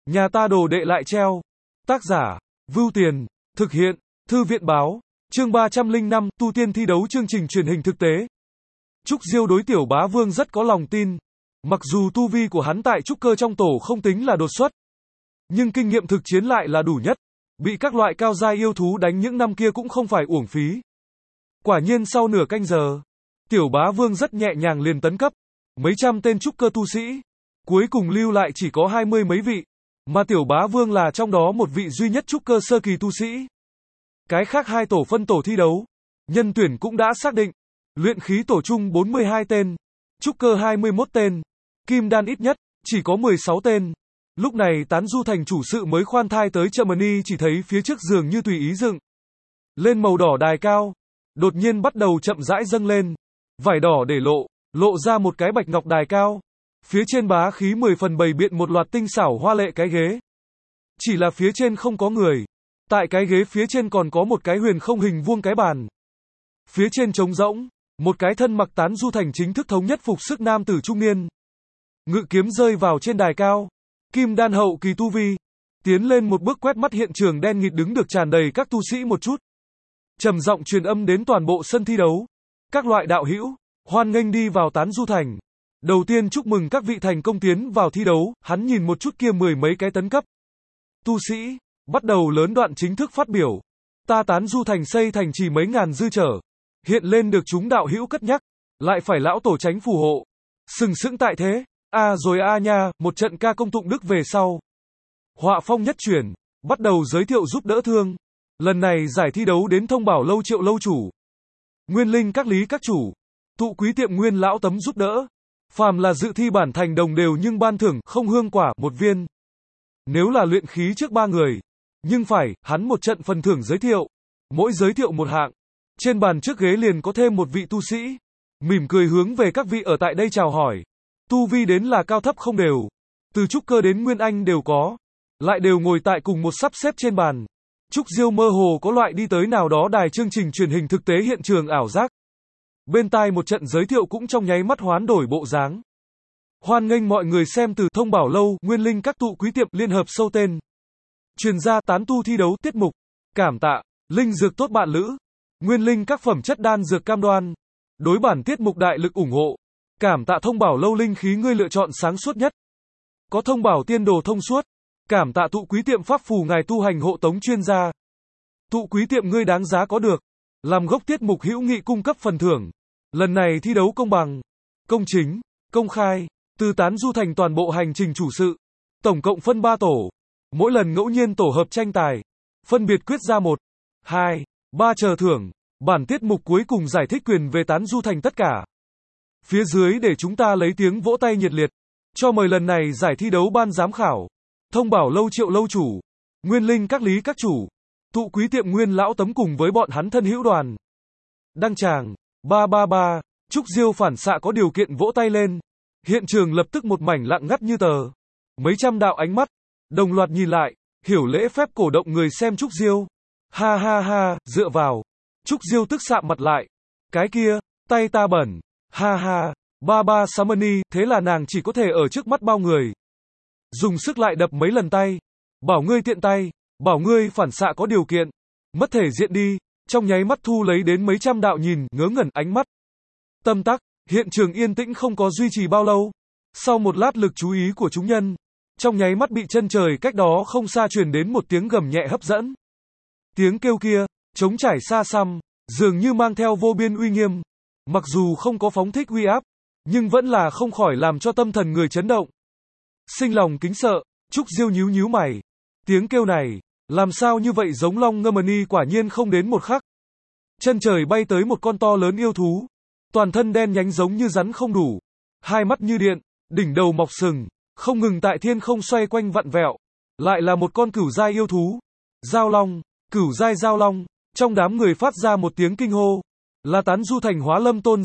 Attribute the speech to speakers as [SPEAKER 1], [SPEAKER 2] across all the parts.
[SPEAKER 1] Nhà ta đồ đệ lại treo. Tác giả, Vưu Tiền, thực hiện, Thư viện báo, chương 305, tu tiên thi đấu chương trình truyền hình thực tế. Trúc Diêu đối Tiểu Bá Vương rất có lòng tin. Mặc dù tu vi của hắn tại trúc cơ trong tổ không tính là đột xuất, nhưng kinh nghiệm thực chiến lại là đủ nhất. Bị các loại cao giai yêu thú đánh những năm kia cũng không phải uổng phí. Quả nhiên sau nửa canh giờ, Tiểu Bá Vương rất nhẹ nhàng liền tấn cấp. Mấy trăm tên trúc cơ tu sĩ, cuối cùng lưu lại chỉ có 20 mấy vị, mà Tiểu Bá Vương là trong đó một vị duy nhất trúc cơ sơ kỳ tu sĩ. Cái khác hai tổ phân tổ thi đấu, nhân tuyển cũng đã xác định. Luyện khí tổ chung 42 tên, trúc cơ 21 tên, kim đan ít nhất, chỉ có 16 tên. Lúc này Tán Du Thành chủ sự mới khoan thai tới chợ Mani, chỉ thấy phía trước giường như tùy ý dựng lên màu đỏ đài cao, đột nhiên bắt đầu chậm rãi dâng lên. Vải đỏ để lộ ra một cái bạch ngọc đài cao. Phía trên bá khí 10 phần bày biện một loạt tinh xảo hoa lệ cái ghế. Chỉ là phía trên không có người. Tại cái ghế phía trên còn có một cái huyền không hình vuông cái bàn. Phía trên trống rỗng, một cái thân mặc Tán Du Thành chính thức thống nhất phục sức nam tử trung niên. Ngự kiếm rơi vào trên đài cao. Kim đan hậu kỳ tu vi. Tiến lên một bước quét mắt hiện trường đen nghịt đứng được tràn đầy các tu sĩ một chút. Trầm giọng truyền âm đến toàn bộ sân thi đấu. Các loại đạo hữu, hoan nghênh đi vào Tán Du Thành. Đầu tiên chúc mừng các vị thành công tiến vào thi đấu. Hắn nhìn một chút kia 10 mấy cái tấn cấp tu sĩ, bắt đầu lớn đoạn chính thức phát biểu. Ta Tán Du Thành xây thành trì mấy ngàn dư trở, hiện lên được chúng đạo hữu cất nhắc, lại phải lão tổ tránh phù hộ, sừng sững tại thế. Rồi nha, một trận ca công tụng đức về sau. Họa phong nhất chuyển, bắt đầu giới thiệu giúp đỡ thương. Lần này giải thi đấu đến thông bảo lâu Triệu lâu chủ, Nguyên Linh các lý các chủ, tụ quý tiệm Nguyên lão tấm giúp đỡ. Phàm là dự thi bản thành đồng đều nhưng ban thưởng không hương quả một viên. Nếu là luyện khí trước 3 người, nhưng phải, hắn một trận phần thưởng giới thiệu. Mỗi giới thiệu một hạng. Trên bàn trước ghế liền có thêm một vị tu sĩ. Mỉm cười hướng về các vị ở tại đây chào hỏi. Tu vi đến là cao thấp không đều. Từ trúc cơ đến nguyên anh đều có. Lại đều ngồi tại cùng một sắp xếp trên bàn. Trúc Diêu mơ hồ có loại đi tới nào đó đài chương trình truyền hình thực tế hiện trường ảo giác. Bên tai một trận giới thiệu cũng trong nháy mắt hoán đổi bộ dáng. Hoan nghênh mọi người xem từ thông bảo lâu, Nguyên Linh các tụ quý tiệm liên hợp sâu tên. Truyền ra tán tu thi đấu tiết mục. Cảm tạ, linh dược tốt bạn lữ. Nguyên Linh các phẩm chất đan dược cam đoan. Đối bản tiết mục đại lực ủng hộ. Cảm tạ thông bảo lâu linh khí ngươi lựa chọn sáng suốt nhất. Có thông bảo tiên đồ thông suốt. Cảm tạ tụ quý tiệm pháp phù ngài tu hành hộ tống chuyên gia. Tụ quý tiệm ngươi đáng giá có được. Làm gốc tiết mục hữu nghị cung cấp phần thưởng. Lần này thi đấu công bằng, công chính, công khai. Từ Tán Du Thành toàn bộ hành trình chủ sự. Tổng cộng phân 3 tổ. Mỗi lần ngẫu nhiên tổ hợp tranh tài. Phân biệt quyết ra 1, 2, 3 chờ thưởng. Bản tiết mục cuối cùng giải thích quyền về Tán Du Thành tất cả. Phía dưới để chúng ta lấy tiếng vỗ tay nhiệt liệt. Cho mời lần này giải thi đấu ban giám khảo. Thông bảo lâu Triệu lâu chủ. Nguyên Linh các lý các chủ. Tụ quý tiệm Nguyên lão tấm cùng với bọn hắn thân hữu đoàn. Đăng tràng. 333. Trúc Diêu phản xạ có điều kiện vỗ tay lên. Hiện trường lập tức một mảnh lặng ngắt như tờ. Mấy trăm đạo ánh mắt đồng loạt nhìn lại, hiểu lễ phép cổ động người xem Trúc Diêu. Ha ha ha, dựa vào. Trúc Diêu tức sạm mặt lại. Cái kia, tay ta bẩn. Ha ha, ba Samani, thế là nàng chỉ có thể ở trước mắt bao người dùng sức lại đập mấy lần tay. Bảo ngươi tiện tay, bảo ngươi phản xạ có điều kiện. Mất thể diện đi, trong nháy mắt thu lấy đến mấy trăm đạo nhìn ngớ ngẩn ánh mắt. Tâm tắc. Hiện trường yên tĩnh không có duy trì bao lâu. Sau một lát lực chú ý của chúng nhân, trong nháy mắt bị chân trời cách đó không xa truyền đến một tiếng gầm nhẹ hấp dẫn. Tiếng kêu kia, trống trải xa xăm, dường như mang theo vô biên uy nghiêm. Mặc dù không có phóng thích uy áp, nhưng vẫn là không khỏi làm cho tâm thần người chấn động. Sinh lòng kính sợ, Trúc Diêu nhíu mày. Tiếng kêu này, làm sao như vậy giống Long Ngâm Ni, quả nhiên không đến một khắc. Chân trời bay tới một con to lớn yêu thú. Toàn thân đen nhánh giống như rắn không đủ. Hai mắt như điện, đỉnh đầu mọc sừng, không ngừng tại thiên không xoay quanh vặn vẹo. Lại là một con cửu giai yêu thú. Giao long, cửu giai giao long. Trong đám người phát ra một tiếng kinh hô. Là Tán Du Thành Hóa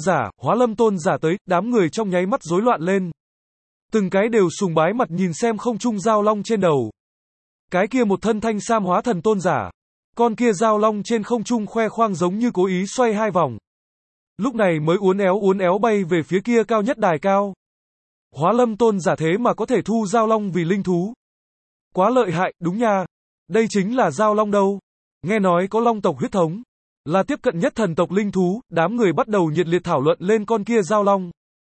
[SPEAKER 1] Lâm tôn giả tới, đám người trong nháy mắt rối loạn lên. Từng cái đều sùng bái mặt nhìn xem không trung giao long trên đầu. Cái kia một thân thanh sam hóa thần tôn giả. Con kia giao long trên không trung khoe khoang giống như cố ý xoay 2 vòng. Lúc này mới uốn éo bay về phía kia cao nhất đài cao. Hóa Lâm tôn giả thế mà có thể thu giao long vì linh thú. Quá lợi hại, đúng nha. Đây chính là Giao Long đâu. Nghe nói có long tộc huyết thống, là tiếp cận nhất thần tộc linh thú, đám người bắt đầu nhiệt liệt thảo luận lên con kia Giao Long.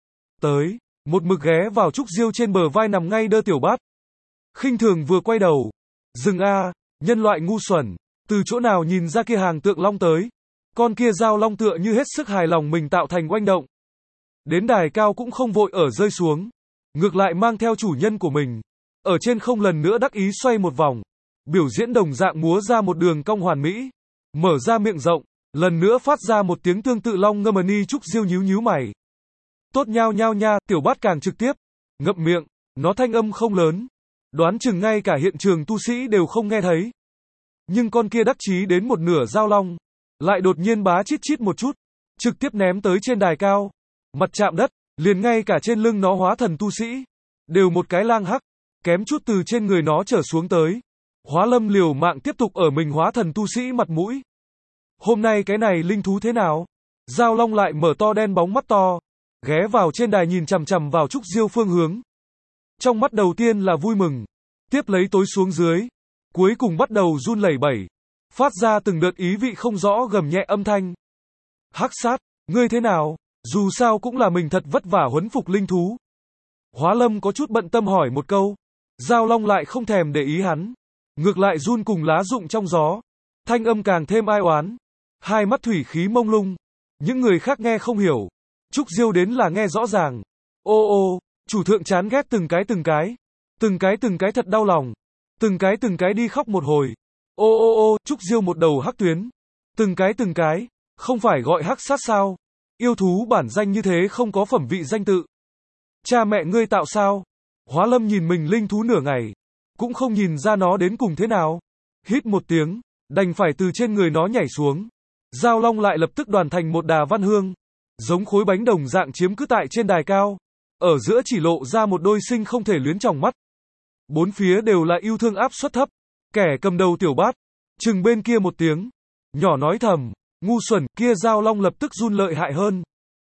[SPEAKER 1] Tới, một mực ghé vào Trúc Diêu trên bờ vai nằm ngay đơ tiểu bát. Khinh thường vừa quay đầu. Dừng a, nhân loại ngu xuẩn, từ chỗ nào nhìn ra kia hàng tượng long tới. Con kia Giao Long tựa như hết sức hài lòng mình tạo thành oanh động. Đến đài cao cũng không vội ở rơi xuống. Ngược lại mang theo chủ nhân của mình. Ở trên không lần nữa đắc ý xoay một vòng. Biểu diễn đồng dạng múa ra một đường cong hoàn mỹ. Mở ra miệng rộng. Lần nữa phát ra một tiếng tương tự long ngâm ni. Trúc Diêu nhíu nhíu mày. Tốt nhao nhao nha, tiểu bát càng trực tiếp. Ngậm miệng, nó thanh âm không lớn. Đoán chừng ngay cả hiện trường tu sĩ đều không nghe thấy. Nhưng con kia đắc chí đến một nửa Giao Long. Lại đột nhiên bá chít chít một chút. Trực tiếp ném tới trên đài cao. Mặt chạm đất, liền ngay cả trên lưng nó hóa thần tu sĩ. Đều một cái lang hắc. Kém chút từ trên người nó trở xuống tới. Hóa Lâm liều mạng tiếp tục ở mình hóa thần tu sĩ mặt mũi. Hôm nay cái này linh thú thế nào? Giao Long lại mở to đen bóng mắt to. Ghé vào trên đài nhìn chằm chằm vào Trúc Diêu phương hướng. Trong mắt đầu tiên là vui mừng. Tiếp lấy tối xuống dưới. Cuối cùng bắt đầu run lẩy bẩy. Phát ra từng đợt ý vị không rõ gầm nhẹ âm thanh. Hắc sát, ngươi thế nào? Dù sao cũng là mình thật vất vả huấn phục linh thú. Hóa Lâm có chút bận tâm hỏi một câu. Giao Long lại không thèm để ý hắn. Ngược lại run cùng lá rụng trong gió. Thanh âm càng thêm ai oán. Hai mắt thủy khí mông lung. Những người khác nghe không hiểu. Trúc Diêu đến là nghe rõ ràng. Ô ô, chủ thượng chán ghét từng cái. Từng cái thật đau lòng. Từng cái đi khóc một hồi. Ô ô ô, Trúc Diêu một đầu hắc tuyến. Từng cái, không phải gọi hắc sát sao? Yêu thú bản danh như thế không có phẩm vị danh tự. Cha mẹ ngươi tạo sao? Hóa Lâm nhìn mình linh thú nửa ngày. Cũng không nhìn ra nó đến cùng thế nào. Hít một tiếng, đành phải từ trên người nó nhảy xuống. Giao Long lại lập tức đoàn thành một đà văn hương. Giống khối bánh đồng dạng chiếm cứ tại trên đài cao. Ở giữa chỉ lộ ra một đôi sinh không thể luyến tròng mắt. Bốn phía đều là yêu thương áp suất thấp. Kẻ cầm đầu tiểu bát. Chừng bên kia một tiếng. Nhỏ nói thầm. Ngu xuẩn, kia Giao Long lập tức run lợi hại hơn.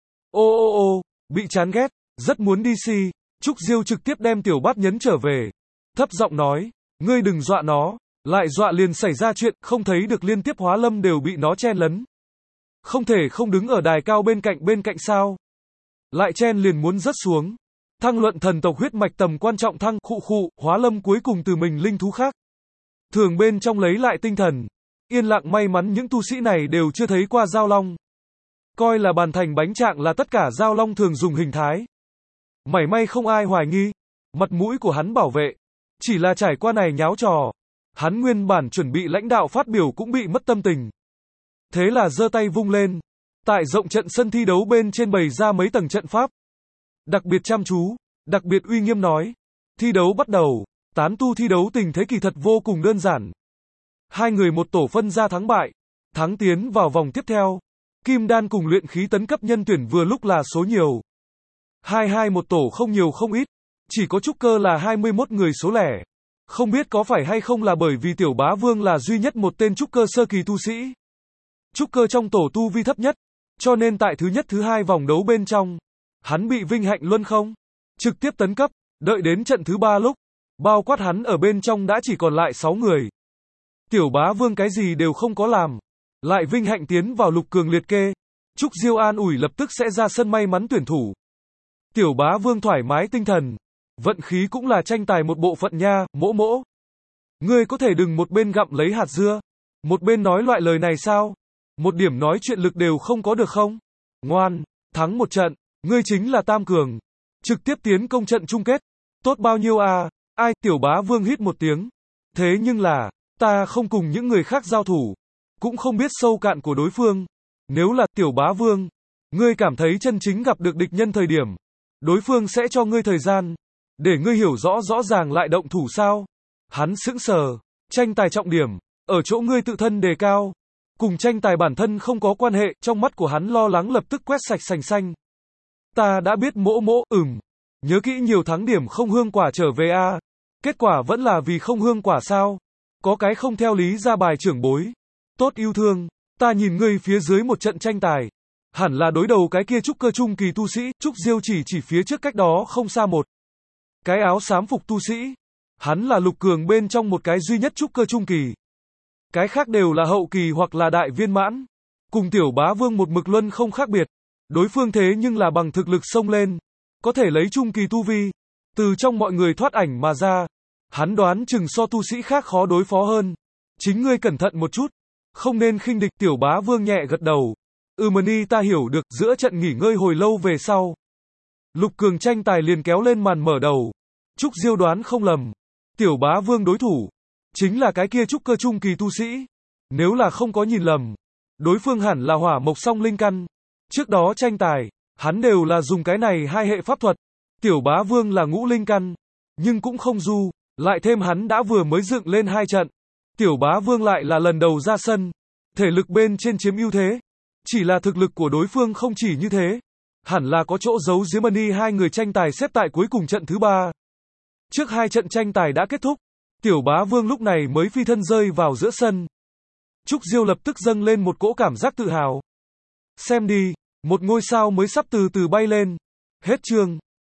[SPEAKER 1] Ô ô ô, bị chán ghét. Rất muốn đi si. Trúc Diêu trực tiếp đem tiểu bát nhấn trở về. Thấp giọng nói. Ngươi đừng dọa nó. Lại dọa liền xảy ra chuyện. Không thấy được liên tiếp Hóa Lâm đều bị nó chen lấn. Không thể không đứng ở đài cao bên cạnh sao. Lại chen liền muốn rớt xuống. Thăng luận thần tộc huyết mạch tầm quan trọng thăng khụ. Hóa Lâm cuối cùng từ mình linh thú khác. Thường bên trong lấy lại tinh thần. Yên lặng may mắn những tu sĩ này đều chưa thấy qua Giao Long. Coi là bàn thành bánh trạng là tất cả Giao Long thường dùng hình thái. Mảy may không ai hoài nghi. Mặt mũi của hắn bảo vệ. Chỉ là trải qua này nháo trò. Hắn nguyên bản chuẩn bị lãnh đạo phát biểu cũng bị mất tâm tình. Thế là giơ tay vung lên. Tại rộng trận sân thi đấu bên trên bày ra mấy tầng trận pháp. Đặc biệt chăm chú, đặc biệt uy nghiêm nói. Thi đấu bắt đầu. Tán tu thi đấu tình thế kỳ thật vô cùng đơn giản. Hai người một tổ phân ra thắng bại. Thắng tiến vào vòng tiếp theo. Kim đan cùng luyện khí tấn cấp nhân tuyển vừa lúc là số nhiều. 22 một tổ không nhiều không ít. Chỉ có trúc cơ là 21 người số lẻ. Không biết có phải hay không là bởi vì Tiểu Bá Vương là duy nhất một tên trúc cơ sơ kỳ tu sĩ. Trúc cơ trong tổ tu vi thấp nhất. Cho nên tại thứ nhất thứ hai vòng đấu bên trong. Hắn bị vinh hạnh luân không. Trực tiếp tấn cấp. Đợi đến trận thứ 3 lúc. Bao quát hắn ở bên trong đã chỉ còn lại 6 người. Tiểu Bá Vương cái gì đều không có làm. Lại vinh hạnh tiến vào lục cường liệt kê. Trúc Diêu an ủi lập tức sẽ ra sân may mắn tuyển thủ. Tiểu Bá Vương thoải mái tinh thần. Vận khí cũng là tranh tài một bộ phận nha, mỗ. Ngươi có thể đừng một bên gặm lấy hạt dưa. Một bên nói loại lời này sao? Một điểm nói chuyện lực đều không có được không? Ngoan, thắng một trận. Ngươi chính là tam cường. Trực tiếp tiến công trận chung kết. Tốt bao nhiêu à? Ai? Tiểu Bá Vương hít một tiếng. Thế nhưng là, ta không cùng những người khác giao thủ. Cũng không biết sâu cạn của đối phương. Nếu là Tiểu Bá Vương, ngươi cảm thấy chân chính gặp được địch nhân thời điểm. Đối phương sẽ cho ngươi thời gian. Để ngươi hiểu rõ ràng lại động thủ sao? Hắn sững sờ. Tranh tài trọng điểm. Ở chỗ ngươi tự thân đề cao. Cùng tranh tài bản thân không có quan hệ. Trong mắt của hắn lo lắng lập tức quét sạch sành xanh. Ta đã biết mỗ. Nhớ kỹ nhiều thắng điểm không hương quả trở về a. Kết quả vẫn là vì không hương quả sao? Có cái không theo lý ra bài trưởng bối. Tốt yêu thương. Ta nhìn ngươi phía dưới một trận tranh tài. Hẳn là đối đầu cái kia trúc cơ trung kỳ tu sĩ. Trúc Diêu chỉ phía trước cách đó không xa một cái áo xám phục tu sĩ. Hắn là Lục Cường bên trong một cái duy nhất trúc cơ trung kỳ. Cái khác đều là hậu kỳ hoặc là đại viên mãn. Cùng Tiểu Bá Vương một mực luân không khác biệt. Đối phương thế nhưng là bằng thực lực xông lên. Có thể lấy trung kỳ tu vi. Từ trong mọi người thoát ảnh mà ra. Hắn đoán chừng so tu sĩ khác khó đối phó hơn. Chính ngươi cẩn thận một chút. Không nên khinh địch. Tiểu Bá Vương nhẹ gật đầu. Mani ta hiểu được. Giữa trận nghỉ ngơi hồi lâu về sau. Lục Cường tranh tài liền kéo lên màn mở đầu. Trúc Diêu đoán không lầm. Tiểu Bá Vương đối thủ. Chính là cái kia trúc cơ trung kỳ tu sĩ. Nếu là không có nhìn lầm. Đối phương hẳn là hỏa mộc song linh căn. Trước đó tranh tài. Hắn đều là dùng cái này hai hệ pháp thuật. Tiểu Bá Vương là ngũ linh căn. Nhưng cũng không du. Lại thêm hắn đã vừa mới dựng lên 2 trận. Tiểu Bá Vương lại là lần đầu ra sân. Thể lực bên trên chiếm ưu thế. Chỉ là thực lực của đối phương không chỉ như thế. Hẳn là có chỗ giấu giếm. Mani hai người tranh tài xếp tại cuối cùng trận thứ 3. Trước 2 trận tranh tài đã kết thúc. Tiểu Bá Vương lúc này mới phi thân rơi vào giữa sân. Trúc Diêu lập tức dâng lên một cỗ cảm giác tự hào. Xem đi, một ngôi sao mới sắp từ từ bay lên. Hết chương.